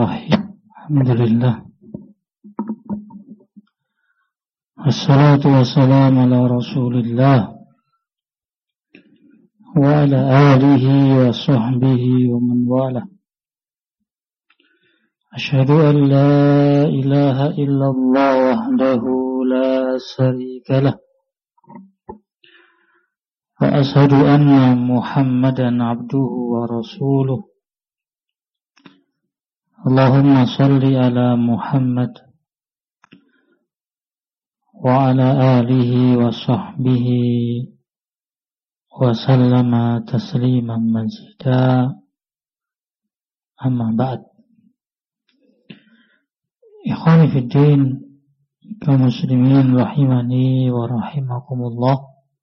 Bismillahirrahmanirrahim. Alhamdulillah. Assalatu wassalamu ala Rasulillah wa ala alihi wa sahbihi wa man wala. Asyhadu an la ilaha illallah wahdahu la syarika lah. Wa asyhadu anna Muhammadan abduhu wa rasuluh. Allahumma salli ala Muhammad wa ala alihi wa sahbihi wa sallama tasliman mazida. Amma ba'd. Ikhwani fid din, kaum muslimin rahimani wa rahimakumullah.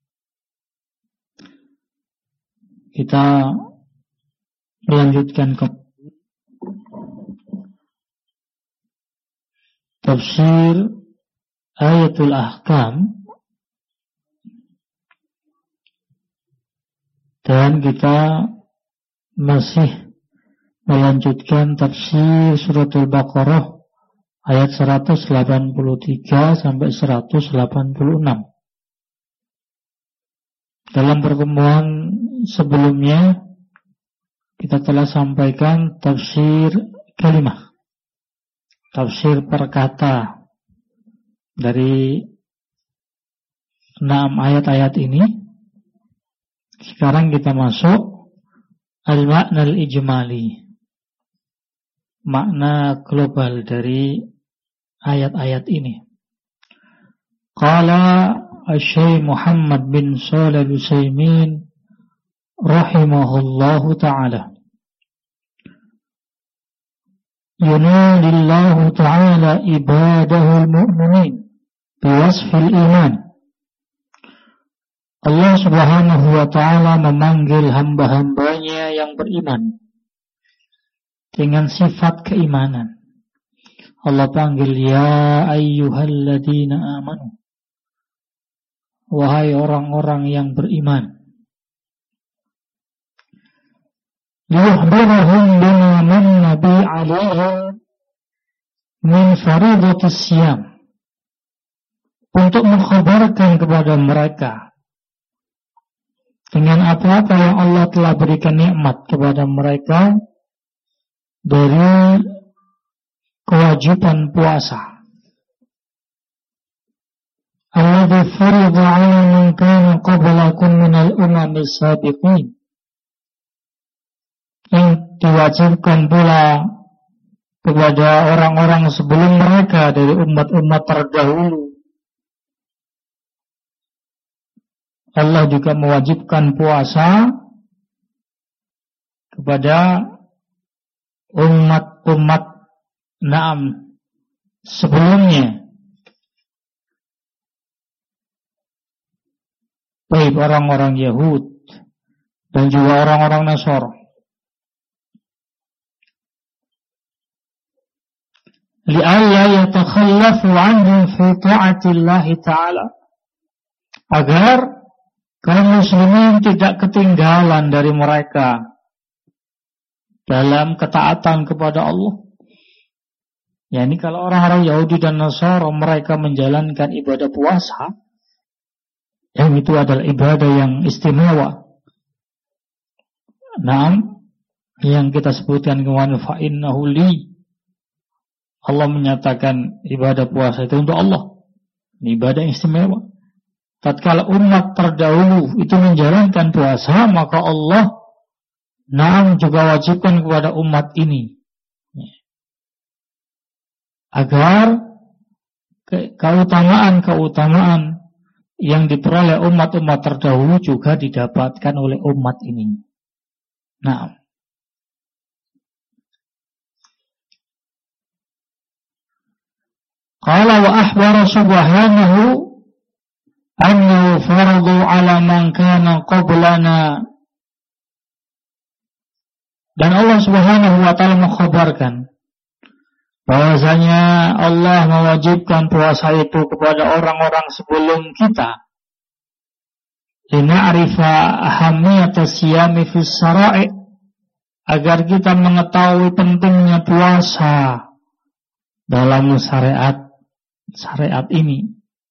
Kita melanjutkan tafsir Ayatul Ahkam, dan kita masih melanjutkan tafsir Suratul Baqarah ayat 183 sampai 186. Dalam pertemuan sebelumnya kita telah sampaikan tafsir kalimah, tafsir perkata dari 6 ayat-ayat ini. Sekarang kita masuk al-makna al-ijmali, makna global dari ayat-ayat ini. Qala Asy-Syaikh Muhammad bin Shalih Al-Utsaimin rahimahullahu ta'ala, yunadillahu ta'ala ibadahul mu'minin biwasfil iman. Allah subhanahu wa ta'ala memanggil hamba-hambanya yang beriman dengan sifat keimanan. Allah panggil, ya ayyuhalladzina amanu, wahai orang-orang yang beriman. Liyukhbirahum bima manna bi 'alaihim min fariidatis siyam, untuk mengkhabarkan kepada mereka dengan apa-apa yang Allah telah berikan nikmat kepada mereka dari kewajiban puasa. Alladzi farida 'ala man kana qablakum minal umamis sabiqin, yang diwajibkan pula kepada orang-orang sebelum mereka dari umat-umat terdahulu. Allah juga mewajibkan puasa kepada umat-umat sebelumnya. Baik orang-orang Yahud dan juga orang-orang Nasara. Li'alla yatakhallafu anhum fi ta'atillahi ta'ala, agar kaum muslimin tidak ketinggalan dari mereka dalam ketaatan kepada Allah. Yani kalau orang-orang Yahudi dan Nasara mereka menjalankan ibadah puasa, yang itu adalah ibadah yang istimewa. Yang kita sebutkan kemarin, fa innahu li, Allah menyatakan ibadah puasa itu untuk Allah, ibadah yang istimewa. Tatkala umat terdahulu itu menjalankan puasa, maka Allah juga wajibkan kepada umat ini agar keutamaan yang diperoleh umat-umat terdahulu juga didapatkan oleh umat ini. Qala wa akhbara subhanahu annahu faradu ala man kana qablana, dan Allah subhanahu wa ta'ala mengkhabarkan bahwasanya Allah mewajibkan puasa itu kepada orang-orang sebelum kita. Lina'rifa ahammiyatas siyami fis sara'i, agar kita mengetahui pentingnya puasa dalam syariat ini.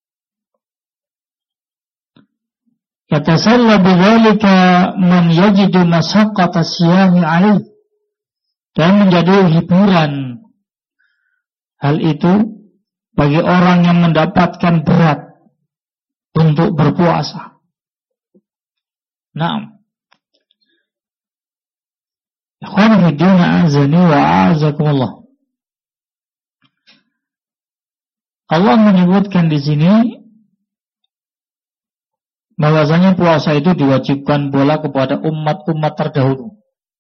Yatasalla bidzalika man yajidu mashaqqata siyami 'alaih, dan menjadi hiburan hal itu bagi orang yang mendapatkan berat untuk berpuasa. Naam. Ikhwan fillah azani wa a'azakumullah. Allah menyebutkan di sini bahwasanya puasa itu diwajibkan pula kepada umat-umat terdahulu.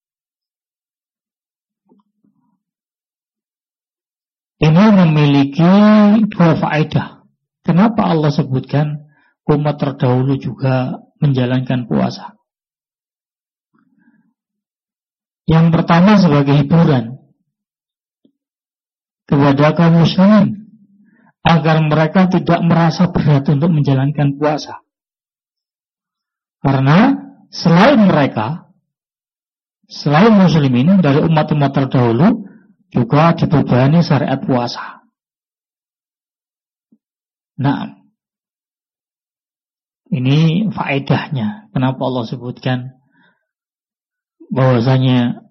Ini memiliki dua faedah. Kenapa Allah sebutkan umat terdahulu juga menjalankan puasa? Yang pertama sebagai hiburan kepada kaum muslimin agar mereka tidak merasa berat untuk menjalankan puasa. Karena selain mereka, selain muslimin dari umat-umat terdahulu juga dibebani syariat puasa. Nah, ini faedahnya. Kenapa Allah sebutkan bahwasanya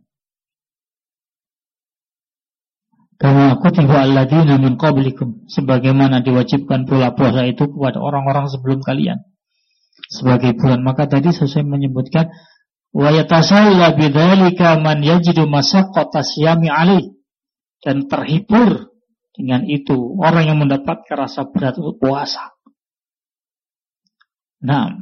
kama kutiba alladzina min qablikum, sebagaimana diwajibkan pula puasa itu kepada orang-orang sebelum kalian sebagai bulan. Maka tadi saya menyebutkan wa yatasalla bidzalika man yajidu mashaqqata siyami 'alaih, dan terhibur dengan itu orang yang mendapat rasa berat untuk puasa. Nah,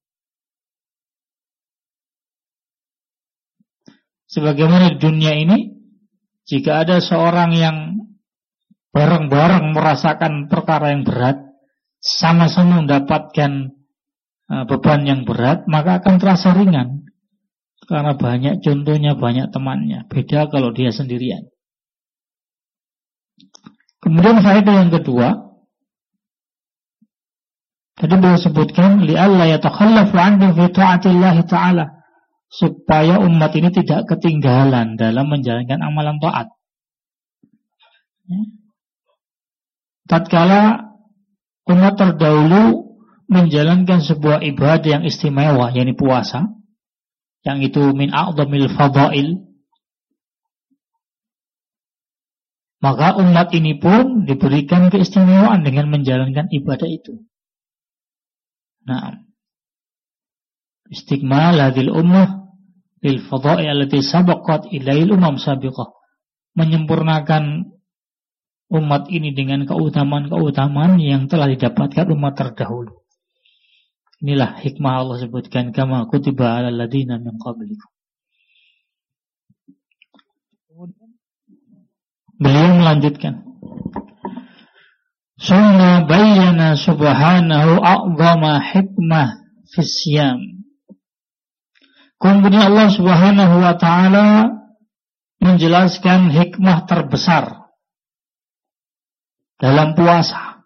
sebagaimana di dunia ini, jika ada seorang yang bareng-bareng merasakan perkara yang berat, sama-sama mendapatkan beban yang berat, maka akan terasa ringan. Karena banyak contohnya, banyak temannya. Beda kalau dia sendirian. Kemudian faedah yang kedua, tadi beliau sebutkan li'alla yatakhallafu 'anhum fi ta'atillahi ta'ala, supaya umat ini tidak ketinggalan dalam menjalankan amalan taat. Tatkala umat terdahulu menjalankan sebuah ibadah yang istimewa, yakni puasa, yang itu min a'dhamil fadail, maka umat ini pun diberikan keistimewaan dengan menjalankan ibadah itu. Nah, istikmal hadil ummah lil fadail allati sabaqat ilail umam sabiqah, menyempurnakan umat ini dengan keutamaan-keutamaan yang telah didapatkan umat terdahulu. Inilah hikmah Allah sebutkan kama kutiba alal ladina min qablikum. Beliau melanjutkan, summa bayyana subhanahu a'zama hikmah fis siyam. Kemudian Allah Subhanahu wa ta'ala menjelaskan hikmah terbesar dalam puasa.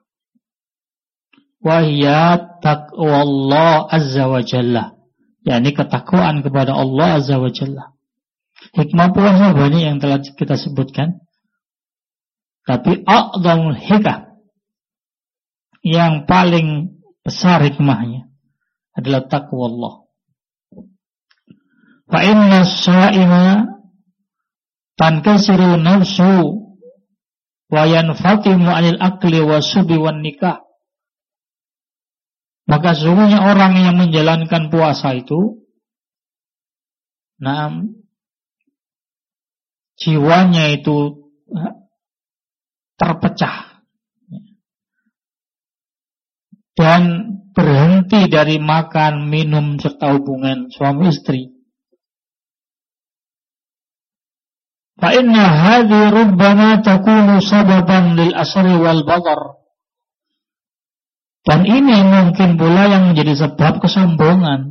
Wahiyat taqwallah azza wa jalla, yakni ketakwaan kepada Allah azza wa jalla. Hikmah puasa banyak yang telah kita sebutkan, tapi a'zamul hikmah, yang paling besar hikmahnya adalah taqwallah. Fa inna as-sha'ima tankasiru nafsu wa yanfatimu 'anil akli wasubi wan nikah. Maka sesungguhnya orang yang menjalankan puasa itu, jiwanya itu terpecah dan berhenti dari makan, minum, serta hubungan suami istri. Fa inna hadhi rubbama takunu sababan lil asri wal badar. Dan ini mungkin pula yang menjadi sebab kesombongan.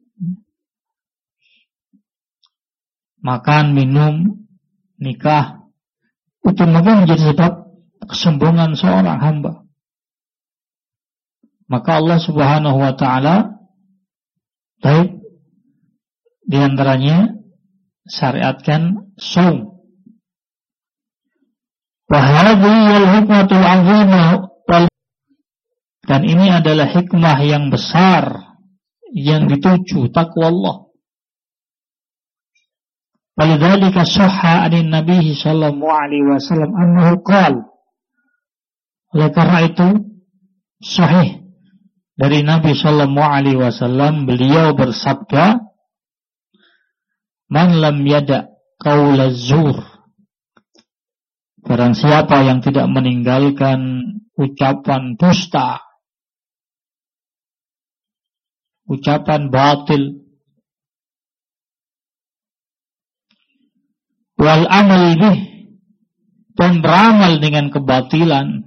Makan, minum, nikah, itu mungkin menjadi sebab kesombongan seorang hamba. Maka Allah Subhanahu wa ta'ala, baik di antaranya syariatkan shaum. Wa hadhihi al-hikmatul 'azimah, dan ini adalah hikmah yang besar yang dituju takwa Allah. Walidzalika sahha 'an Nabi sallallahu alaihi wasallam annahu qala, oleh karena itu sahih dari Nabi sallallahu alaihi wasallam, beliau bersabda, man lam yada qaula zur, barang siapa yang tidak meninggalkan ucapan dusta, ucapan batil, wal amal bih, dan beramal dengan kebatilan,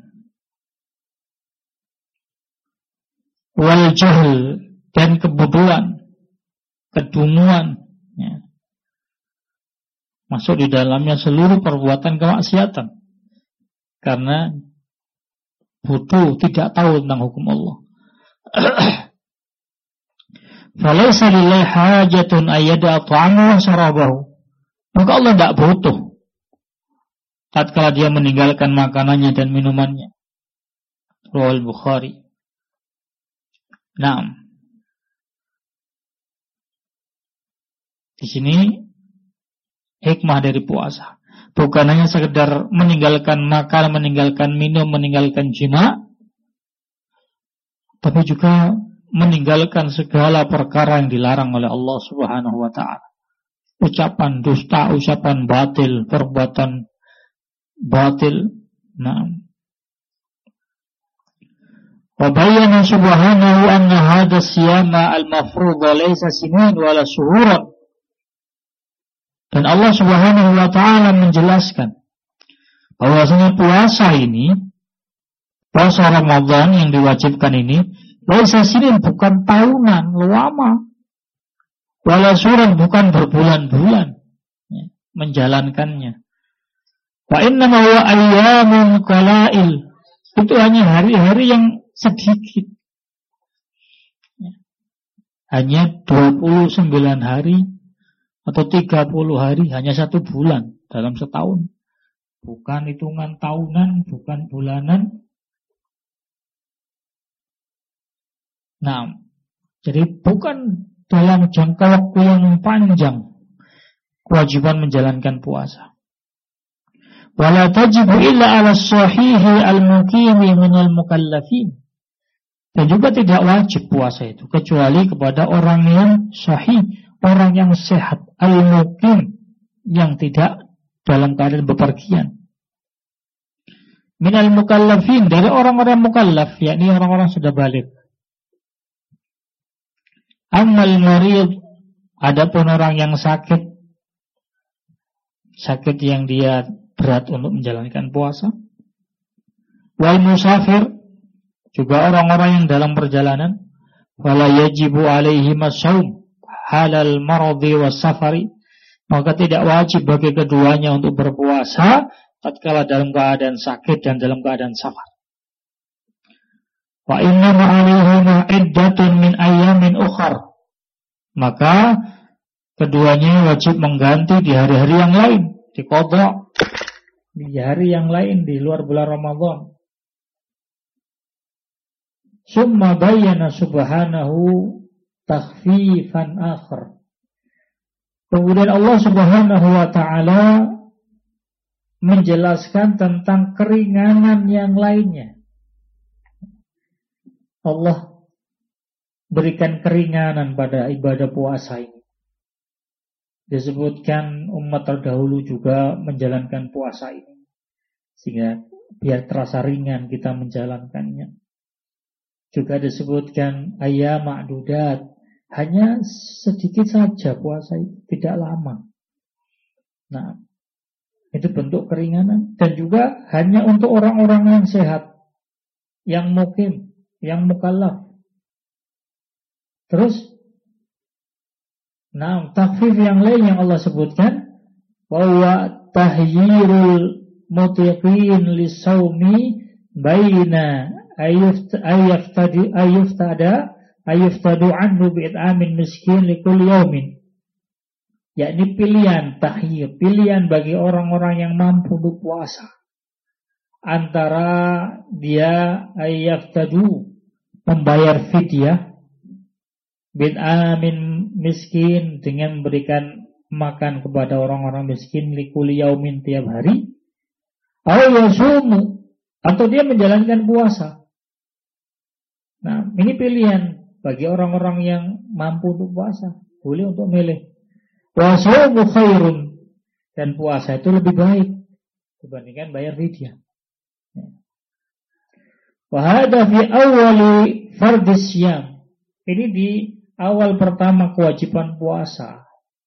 wal jahl, dan kebodohan, kedunguan, ya. Masuk di dalamnya seluruh perbuatan kemaksiatan, karena bodoh, tidak tahu tentang hukum Allah. Falaysa lillahi hajatun ayyada ta'amahu wa syarabahu, maka Allah tidak butuh tatkala dia meninggalkan makanannya dan minumannya. Riwayat Bukhari. Nah, di sini hikmah dari puasa bukan hanya sekedar meninggalkan makan, meninggalkan minum, meninggalkan jima, tapi juga meninggalkan segala perkara yang dilarang oleh Allah Subhanahu wa ta'ala. Ucapan dusta, ucapan batil, perbuatan batil. Nah, wa bayyana subhanahu anna hadha siyama al-mafruḍa laysa sinin wala shuhuran. Dan Allah Subhanahu wa ta'ala menjelaskan bahwasanya puasa ini, puasa Ramadan yang diwajibkan ini, laysa sinin, bukan tahunan lama, wala shuhuran, bukan berbulan-bulan ya, menjalankannya. Wa innama huwa ayyamun qala'il, itu hanya hari-hari yang sedikit, hanya 29 hari atau 30 hari, hanya 1 bulan dalam setahun, bukan hitungan tahunan, bukan bulanan. Nah, jadi bukan dalam jangka waktu yang panjang kewajiban menjalankan puasa. Wala tajibu illa ala sahihi al-muqimi minal mukallafin, dan juga tidak wajib puasa itu kecuali kepada orang yang sahih, orang yang sehat, al-muqim, yang tidak dalam keadaan bepergian. Minal mukallafin, dari orang-orang mukallaf, yakni orang-orang sudah balik. Ammal marid, adapun orang yang sakit, sakit yang dia berat untuk menjalankan puasa. Wal musafir, juga orang-orang yang dalam perjalanan. Wala yajibu alaihi as-shaum halal maradi was safari, maka tidak wajib bagi keduanya untuk berpuasa tatkala dalam keadaan sakit dan dalam keadaan safar. Wa inna ma'alihima iddatun min ayyamin ukhar, maka keduanya wajib mengganti di hari-hari yang lain, diqadha di hari yang lain di luar bulan Ramadan. Summa bayyana subhanahu takhfifan akhar, kemudian Allah Subhanahu wa ta'ala menjelaskan tentang keringanan yang lainnya. Allah berikan keringanan pada ibadah puasa ini. Disebutkan umat terdahulu juga menjalankan puasa ini, sehingga biar terasa ringan kita menjalankannya. Juga disebutkan ayyam ma'dudat, hanya sedikit saja puasa itu, tidak lama. Nah, itu bentuk keringanan. Dan juga hanya untuk orang-orang yang sehat, yang mukim, yang mukallaf. Terus, nah, takhfif yang lain yang Allah sebutkan, bahwa tahyirul mutiqin lisawmi baina ayyuftadu anhu bi'it'amin miskin likulli yawmin. yakni pilihan tahyir, pilihan bagi orang-orang yang mampu untuk puasa. Antara dia ayyaftadu, membayar fidyah, bid'amin miskin, dengan memberikan makan kepada orang-orang miskin, likuli yaumin, tiap hari, atau dia menjalankan puasa. Nah, ini pilihan bagi orang-orang yang mampu untuk puasa, boleh untuk milih. Wasumu khairun, dan puasa itu lebih baik dibandingkan bayar fidyah. Wahada fi awali fardis syam. Ini di awal pertama kewajiban puasa.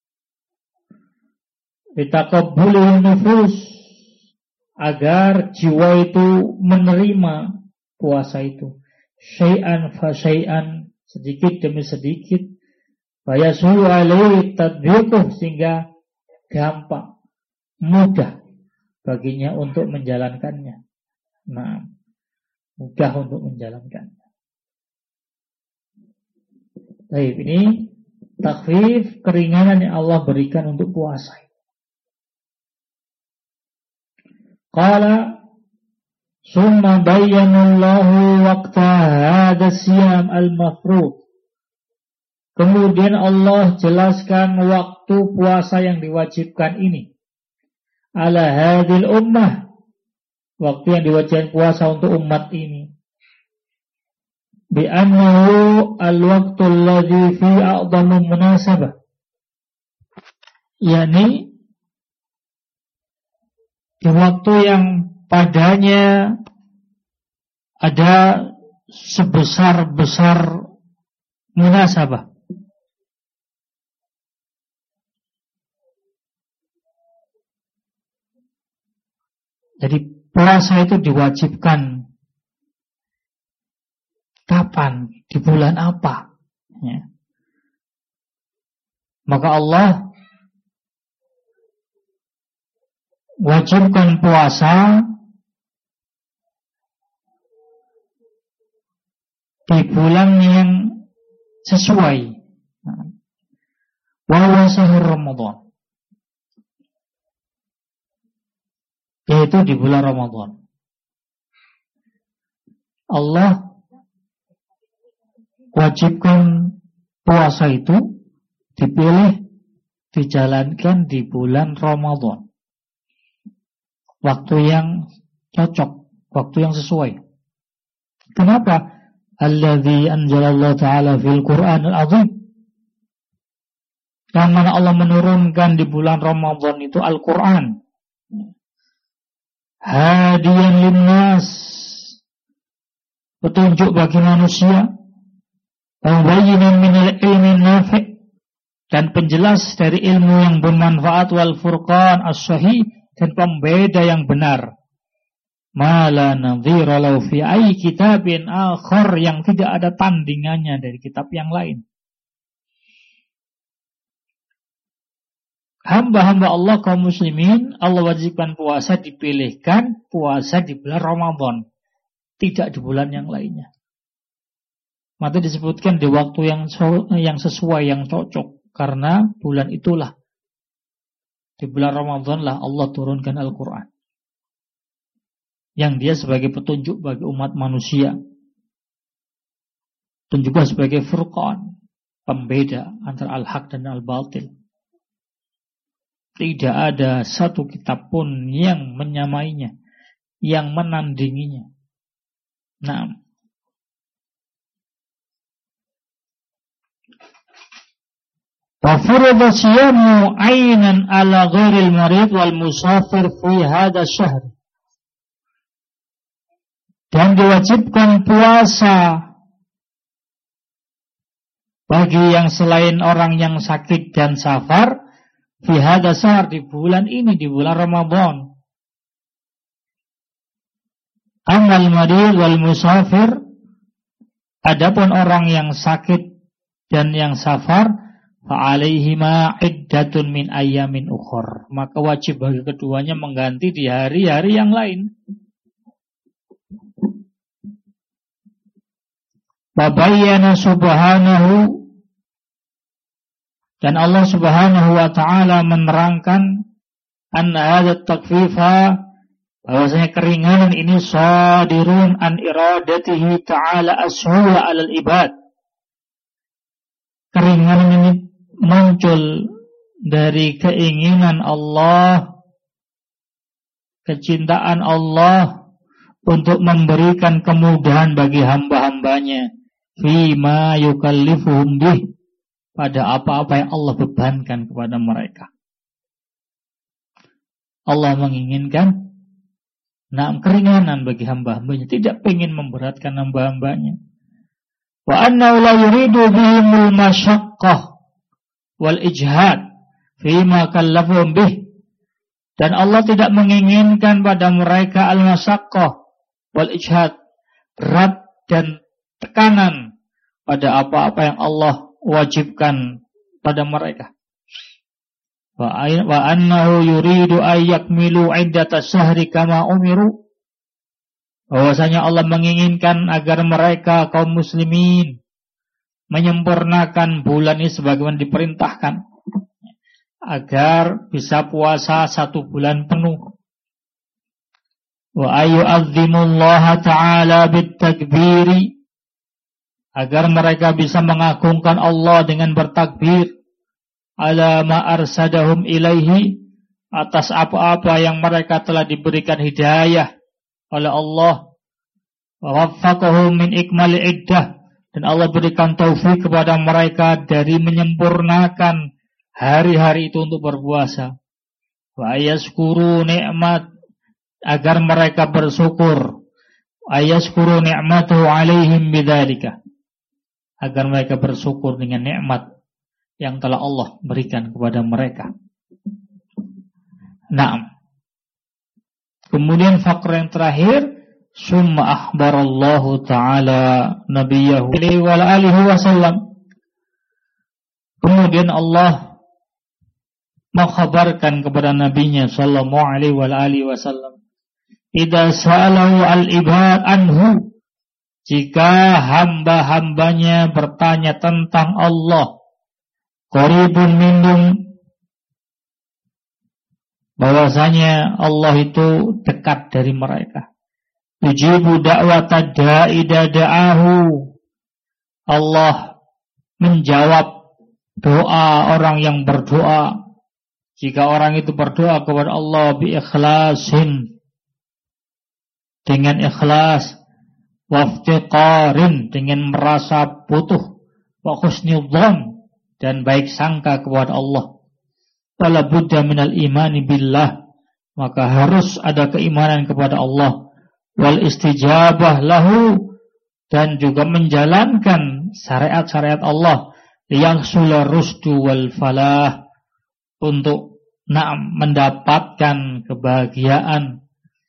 Bitaqabbulin nufus, agar jiwa itu menerima puasa itu. Syai'an fa syai'an, sedikit demi sedikit. Fayasulu alaihi tadbiquh, sehingga gampang, mudah baginya untuk menjalankannya. Nah, mudah untuk menjalankannya. Baik, ini takhfif, keringanan yang Allah berikan untuk puasa. Qala summa bayyanallahu waqta hadha siyam al-mafruḍ. Kemudian Allah jelaskan waktu puasa yang diwajibkan ini. Ala hadhil ummah, waktu yang diwajibkan puasa untuk umat ini. Bi'annahu al-waqtu alladhi fi a'dhamu munasabah. Yani di waktu yang padanya ada sebesar-besar munasabah. Jadi puasa itu diwajibkan kapan? Di bulan apa? Ya. Maka Allah wajibkan puasa di bulan yang sesuai. Wa huwa syahrul Ramadan. Yaitu di bulan Ramadan. Allah wajibkan puasa itu dipilih, dijalankan di bulan Ramadan. Waktu yang cocok, waktu yang sesuai. Kenapa? Alladzi anzalallahu ta'ala fil Qur'anil azim. Yang mana Allah menurunkan di bulan Ramadan itu Al-Quran. Hadiyan linnas, petunjuk bagi manusia. Mubayyinan minal ilmi nafi', dan penjelas dari ilmu yang bermanfaat, wal furqan as-sahih, dan pembeda yang benar. Ma la nadhira lahu fi ayyi kitabin akhar, yang tidak ada tandingannya dari kitab yang lain. Hamba-hamba Allah kaum muslimin, Allah wajibkan puasa, dipilihkan puasa di bulan Ramadan, tidak di bulan yang lainnya. Maka disebutkan di waktu yang sesuai, yang cocok, karena bulan itulah, di bulan Ramadan lah Allah turunkan Al-Quran, yang dia sebagai petunjuk bagi umat manusia, dan juga sebagai furqan, pembeda antara al-haq dan al-batil. Tidak ada satu kitab pun yang menyamainya, yang menandinginya. Nah, wa furida siyamu aynan ala ghairil marid wal musafir fi hadha syahr. Dan diwajibkan puasa bagi yang selain orang yang sakit dan safar fi hadha syahr, di bulan ini, di bulan Ramadan. Amal marid wal musafir, adapun orang yang sakit dan yang safar, fa'alaihima iddatun min ayyamin ukhur, maka wajib bagi keduanya mengganti di hari-hari yang lain. Babayyana subhanahu, Dan Allah Subhanahu wa taala menerangkan anna hadza takfifa, bahwasanya keringanan ini sadirun an iradatihi ta'ala ashuwa 'alal ibad. Keringanan ini muncul dari keinginan Allah, kecintaan Allah untuk memberikan kemudahan bagi hamba-hambanya fima yukallifuhum bih, pada apa-apa yang Allah bebankan kepada mereka. Allah menginginkan keringanan bagi hamba-hambanya, tidak ingin memberatkan hamba-hambanya. Wa annahu la yuridu bihimul masyaqqah wal ijhad fima kallafuhum bih, dan Allah tidak menginginkan pada mereka al-masyaqqah wal ijhad, berat dan tekanan pada apa-apa yang Allah wajibkan pada mereka. Wa annahu yuridu ayyakmilu iddata syahri kama umiru, bahwasanya Allah menginginkan agar mereka kaum muslimin menyempurnakan bulan ini sebagaimana diperintahkan, agar bisa puasa 1 bulan penuh. Wa ayyu'azzimullaha ta'ala bitakbiri, agar mereka bisa mengagungkan Allah dengan bertakbir, ala ma arsadahum ilaihi, atas apa-apa yang mereka telah diberikan hidayah oleh Allah. Wa waffaqahum min ikmali iddah, dan Allah berikan taufik kepada mereka dari menyempurnakan hari-hari itu untuk berpuasa. Wa ayaskuru ni'mat, agar mereka bersyukur, ayaskuru ni'matahu alaihim bidzalika, agar mereka bersyukur dengan nikmat yang telah Allah berikan kepada mereka. Naam. Kemudian faktor yang terakhir, summa akhbarallahu ta'ala nabiyahu alaihi wa alihi wasallam. Kemudian Allah mengkhabarkan kepada nabinya sallallahu alaihi wa alihi wasallam, idza sa'alahu al-ibad anhu, jika hamba-hambanya bertanya tentang Allah, qaribun minhum, bahwasanya Allah itu dekat dari mereka. Ujibu da'wata da'i da'ahu, Allah menjawab doa orang yang berdoa, jika orang itu berdoa kepada Allah bi ikhlasin, dengan ikhlas, waftiqarin, dengan merasa butuh, wa husnidzan, dan baik sangka kepada Allah. Wala budda minal imani billah, maka harus ada keimanan kepada Allah. Wal istijabah lahu, dan juga menjalankan syariat-syariat Allah. Liyahsula rusdu wal falah, untuk mendapatkan kebahagiaan.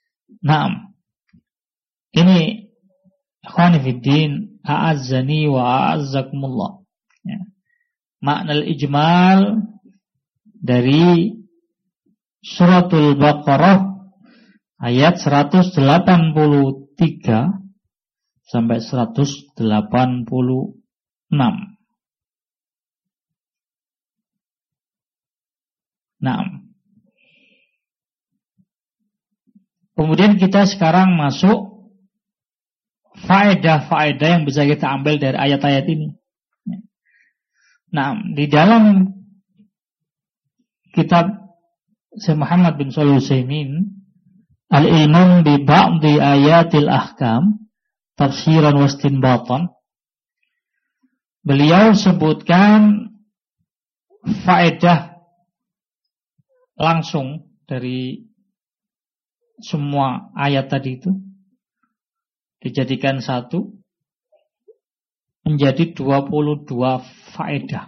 Ini ikhwani fiddin, a'azzani wa a'azzakumullah, ya. Makna al-ijmal dari suratul Baqarah ayat 183 sampai 186. Kemudian kita sekarang masuk faedah-faedah yang bisa kita ambil dari ayat-ayat ini. Di dalam kitab Syekh Muhammad bin Shalih Al-Utsaimin, Al-Ilman bi Ba'di Ayatil Ahkam Tafsiran wa Istinbatan, beliau sebutkan faedah langsung dari semua ayat tadi itu, dijadikan satu menjadi 22 faedah.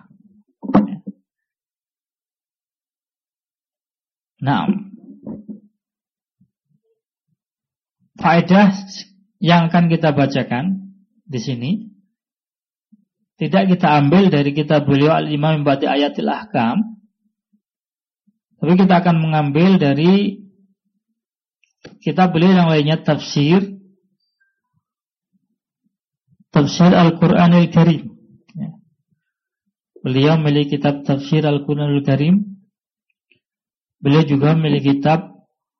Faedah yang akan kita bacakan di sini tidak kita ambil dari kitab beliau Al-Imam Ba'di Ayatil Ahkam, tapi kita akan mengambil dari kitab beliau yang lainnya, Tafsir Al-Quranil Karim. Beliau memiliki kitab Tafsir Al-Qur'anul Karim. Beliau juga memiliki kitab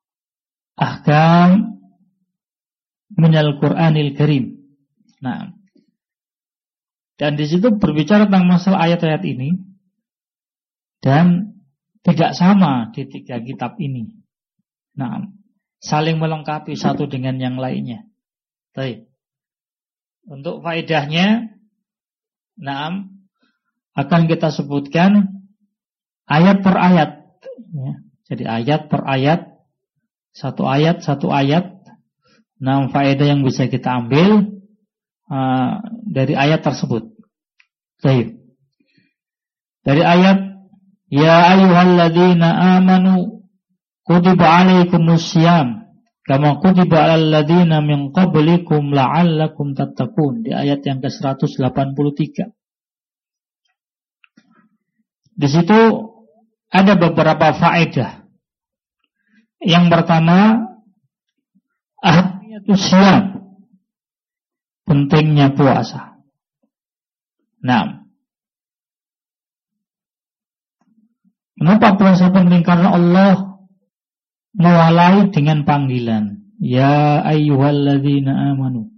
Ahkam Minal Qur'anil Karim. Nah, dan di situ berbicara tentang masalah ayat-ayat ini dan tidak sama di tiga kitab ini. Nah, saling melengkapi satu dengan yang lainnya. Baik. Untuk faedahnya, akan kita sebutkan ayat per ayat. Ya. Jadi ayat per ayat, satu ayat. Faedah yang bisa kita ambil dari ayat tersebut. Baik. Dari ayat, ya ayyuhalladzina amanu kutiba alaikumussyam kama kutiba alal ladzina min qablikum la'allakum tattaqun. Di ayat yang ke-183. Di situ ada beberapa faedah. Yang pertama, ahmiyatus syiyam, pentingnya puasa. Nah, kenapa puasa penting? Karena Allah mewalai dengan panggilan, ya ayyuhalladzina amanu.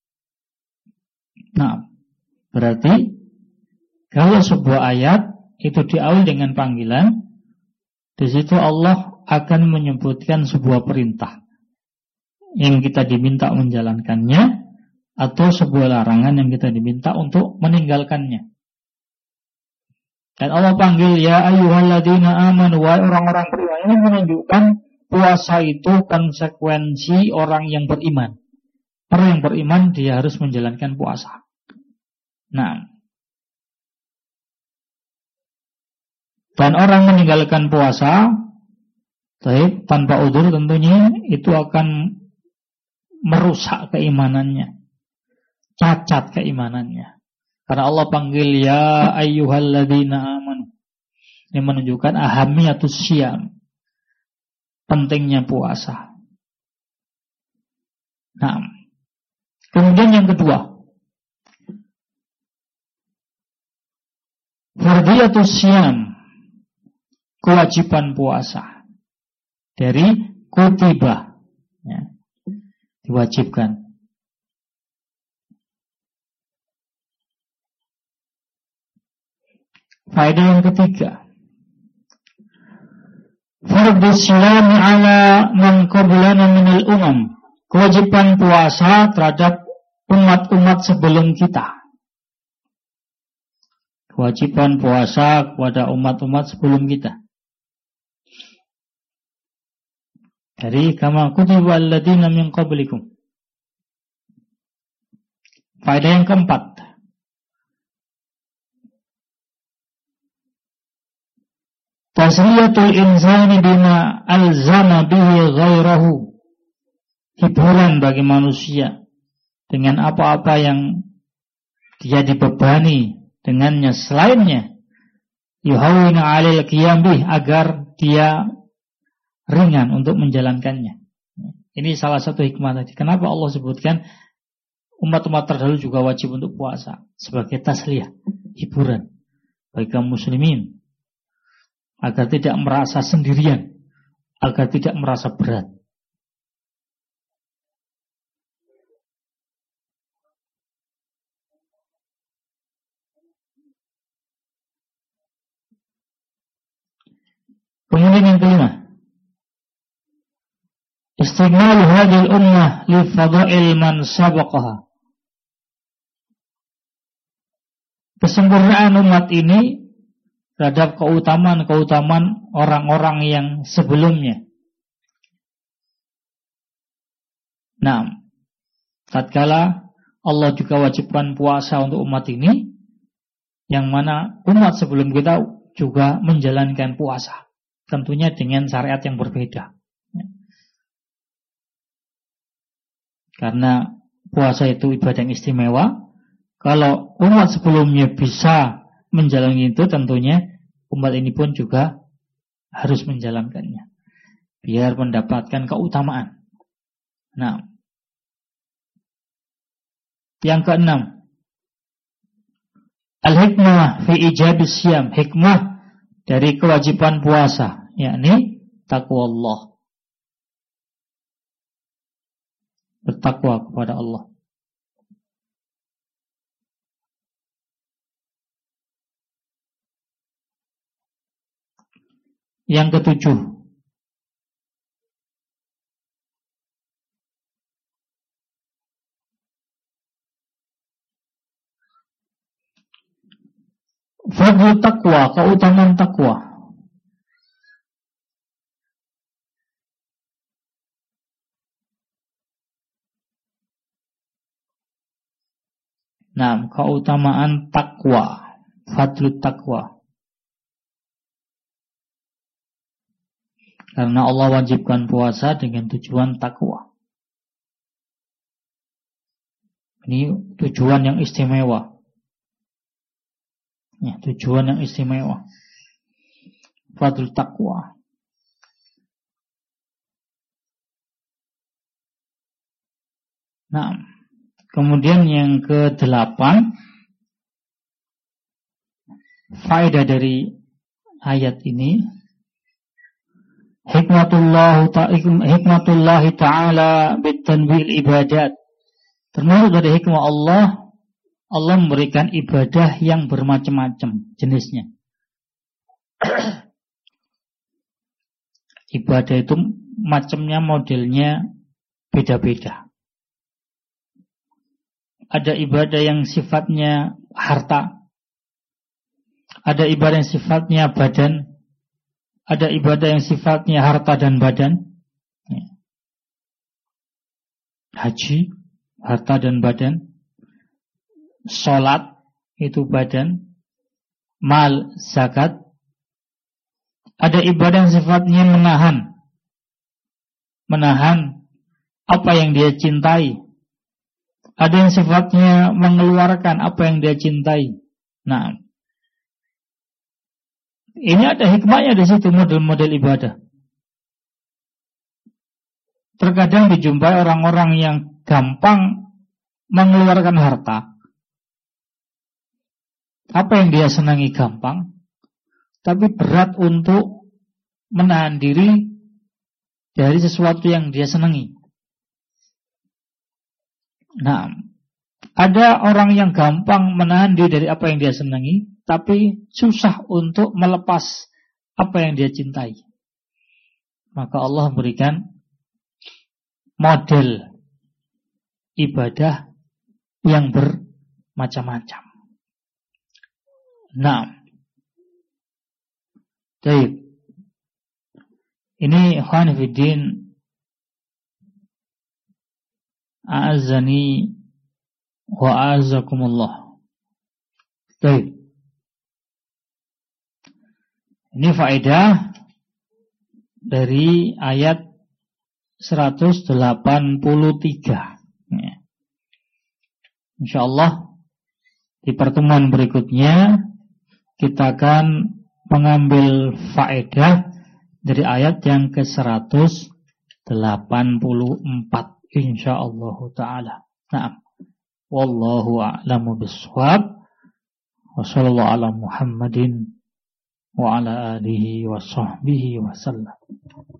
Nah, berarti kalau sebuah ayat itu diawali dengan panggilan, di situ Allah akan menyebutkan sebuah perintah yang kita diminta menjalankannya, atau sebuah larangan yang kita diminta untuk meninggalkannya. Dan Allah panggil ya ayyuhalladzina amanu, wahai orang-orang beriman. Ini menunjukkan puasa itu konsekuensi orang yang beriman. Orang yang beriman dia harus menjalankan puasa. Nah, dan orang meninggalkan puasa tanpa udzur tentunya itu akan merusak keimanannya, cacat keimanannya. Karena Allah panggil ya ayyuhalladzina amanu. Ini menunjukkan ahamiyatus syiyam, pentingnya puasa. Nah, kemudian yang kedua, fardiyatus syiyam, kewajiban puasa. Dari kutiba, ya, diwajibkan. Faedah yang ketiga, fardhu syiyami ala man qablana minal umam, kewajiban puasa terhadap umat-umat sebelum kita. Kewajiban puasa kepada umat-umat sebelum kita. Dari kama kutiba alladzina min qablikum. Faedah yang keempat, tasliyatul insani bima alzama bihi ghairahu, hiburan bagi manusia dengan apa-apa yang dia dibebani dengannya selainnya, yuhawwina 'alal qiyam bih, agar dia ringan untuk menjalankannya. Ini salah satu hikmah tadi. Kenapa Allah sebutkan umat-umat terdahulu juga wajib untuk puasa? Sebagai tasliyah, hiburan bagi kaum muslimin, agar tidak merasa sendirian, agar tidak merasa berat. Kemudian yang kelima, istighmal hadhil ummah li fadail man sabaqaha, kesempurnaan umat ini terhadap keutamaan-keutamaan orang-orang yang sebelumnya. Nah, tatkala Allah juga wajibkan puasa untuk umat ini, yang mana umat sebelum kita juga menjalankan puasa, tentunya dengan syariat yang berbeda. Karena puasa itu ibadah yang istimewa. Kalau umat sebelumnya bisa menjalani itu, tentunya umat ini pun juga harus menjalankannya, biar mendapatkan keutamaan. Nah, yang keenam, Al-hikmah fi ijabis siyam, hikmah dari kewajiban puasa, yakni takwa Allah. Bertakwa kepada Allah. Yang ketujuh, fadhlu taqwa, keutamaan takwa. Nah, keutamaan takwa, fadlu takwa. Karena Allah wajibkan puasa dengan tujuan takwa. Ini tujuan yang istimewa. Ya, tujuan yang istimewa. Fadlul takwa. Nah, kemudian yang ke-8, faedah dari ayat ini, hikmatullahi ta'ala bitanwil ibadat. Termasuk dari hikmah Allah, Allah memberikan ibadah yang bermacam-macam jenisnya. Ibadah itu macamnya, modelnya beda-beda. Ada ibadah yang sifatnya harta, ada ibadah yang sifatnya badan, ada ibadah yang sifatnya harta dan badan. Haji, harta dan badan. Sholat, itu badan. Mal, zakat. Ada ibadah yang sifatnya menahan apa yang dia cintai. Ada yang sifatnya mengeluarkan apa yang dia cintai. Nah, ini ada hikmahnya di situ, model-model ibadah. Terkadang dijumpai orang-orang yang gampang mengeluarkan harta. Apa yang dia senangi gampang, tapi berat untuk menahan diri dari sesuatu yang dia senangi. Nah, ada orang yang gampang menahan diri dari apa yang dia senangi, tapi susah untuk melepas apa yang dia cintai. Maka Allah berikan model ibadah yang bermacam-macam. Nah, baik. Ini ikhwan fiddin, a'azzani wa a'azzakumullah. Baik. Ini faedah dari ayat 183. Ya. InsyaAllah di pertemuan berikutnya kita akan mengambil faedah dari ayat yang ke-184 insyaallah taala. Naam. Wallahu a'lamu bis-shawab. Wa sallallahu ala Muhammadin wa ala alihi wa sahbihi wa sallam.